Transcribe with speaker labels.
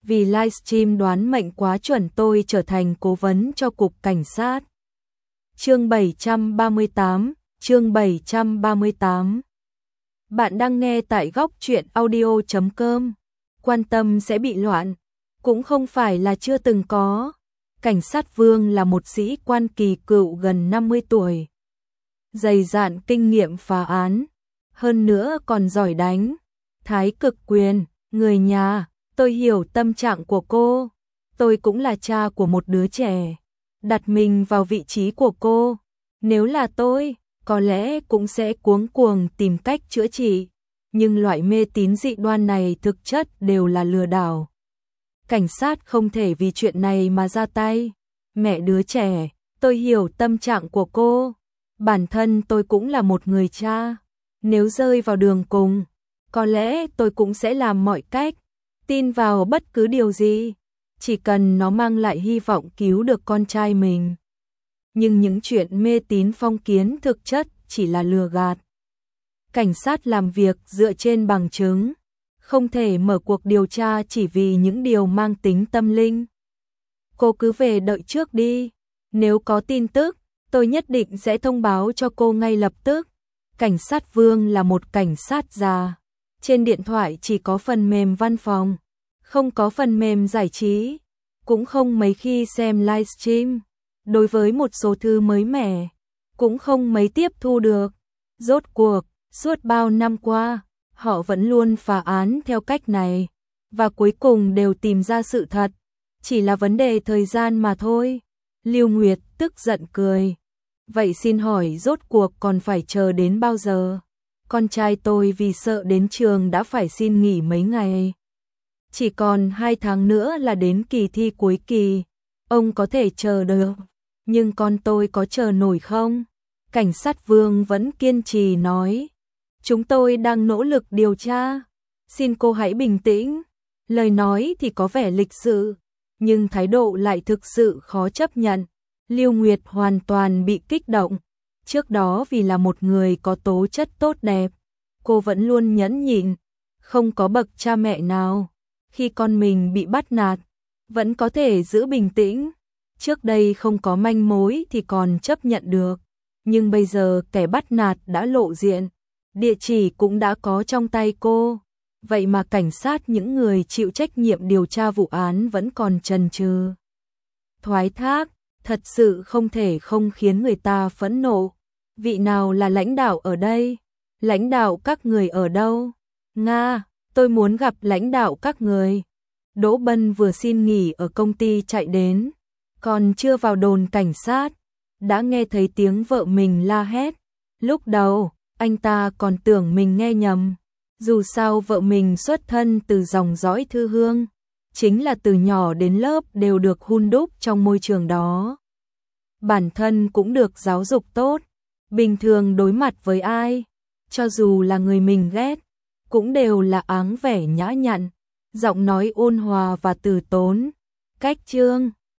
Speaker 1: vì livestream đoán mệnh quá chuẩn tôi trở thành cố vấn cho cục cảnh sát. Chương 738, chương 738. Bạn đang nghe tại góc truyện audio.com. Quan tâm sẽ bị loạn, cũng không phải là chưa từng có. Cảnh sát Vương là một sĩ quan kỳ cựu gần 50 tuổi. Dày dạn kinh nghiệm phá án, hơn nữa còn giỏi đánh. Thái cực quyền, người nhà, tôi hiểu tâm trạng của cô. Tôi cũng là cha của một đứa trẻ. Đặt mình vào vị trí của cô. Nếu là tôi, có lẽ cũng sẽ cuống cuồng tìm cách chữa trị. Nhưng loại mê tín dị đoan này thực chất đều là lừa đảo. Cảnh sát không thể vì chuyện này mà ra tay. Mẹ đứa trẻ, tôi hiểu tâm trạng của cô. Bản thân tôi cũng là một người cha. Nếu rơi vào đường cùng, có lẽ tôi cũng sẽ làm mọi cách, tin vào bất cứ điều gì, chỉ cần nó mang lại hy vọng cứu được con trai mình. Nhưng những chuyện mê tín phong kiến thực chất chỉ là lừa gạt. Cảnh sát làm việc dựa trên bằng chứng, không thể mở cuộc điều tra chỉ vì những điều mang tính tâm linh. Cô cứ về đợi trước đi, nếu có tin tức, tôi nhất định sẽ thông báo cho cô ngay lập tức. Cảnh sát Vương là một cảnh sát già. Trên điện thoại chỉ có phần mềm văn phòng, không có phần mềm giải trí, cũng không mấy khi xem livestream. Đối với một số thứ mới mẻ, cũng không mấy tiếp thu được. Rốt cuộc, suốt bao năm qua, họ vẫn luôn phá án theo cách này, và cuối cùng đều tìm ra sự thật. Chỉ là vấn đề thời gian mà thôi. Lưu Nguyệt tức giận cười. Vậy xin hỏi rốt cuộc còn phải chờ đến bao giờ? Con trai tôi vì sợ đến trường đã phải xin nghỉ mấy ngày. Chỉ còn 2 tháng nữa là đến kỳ thi cuối kỳ. Ông có thể chờ được, nhưng con tôi có chờ nổi không? Cảnh sát Vương vẫn kiên trì nói. Chúng tôi đang nỗ lực điều tra. Xin cô hãy bình tĩnh. Lời nói thì có vẻ lịch sự, nhưng thái độ lại thực sự khó chấp nhận. Lưu Nguyệt hoàn toàn bị kích động. Trước đó vì là một người có tố chất tốt đẹp, cô vẫn luôn nhẫn nhịn, không có bậc cha mẹ nào khi con mình bị bắt nạt vẫn có thể giữ bình tĩnh. Trước đây không có manh mối thì còn chấp nhận được, nhưng bây giờ kẻ bắt nạt đã lộ diện, địa chỉ cũng đã có trong tay cô. Vậy mà cảnh sát, những người chịu trách nhiệm điều tra vụ án vẫn còn chần chừ, thoái thác, thật sự không thể không khiến người ta phẫn nộ. Vị nào là lãnh đạo ở đây? Lãnh đạo các người ở đâu? Nga, tôi muốn gặp lãnh đạo các người. Đỗ Bân vừa xin nghỉ ở công ty chạy đến, còn chưa vào đồn cảnh sát, đã nghe thấy tiếng vợ mình la hét. Lúc đầu, anh ta còn tưởng mình nghe nhầm. Dù sao vợ mình xuất thân từ dòng dõi Thư Hương, chính là từ nhỏ đến lớp đều được hun đúc trong môi trường đó. Bản thân cũng được giáo dục tốt, bình thường đối mặt với ai, cho dù là người mình ghét, cũng đều là áng vẻ nhã nhặn, giọng nói ôn hòa và từ tốn. Cách Trương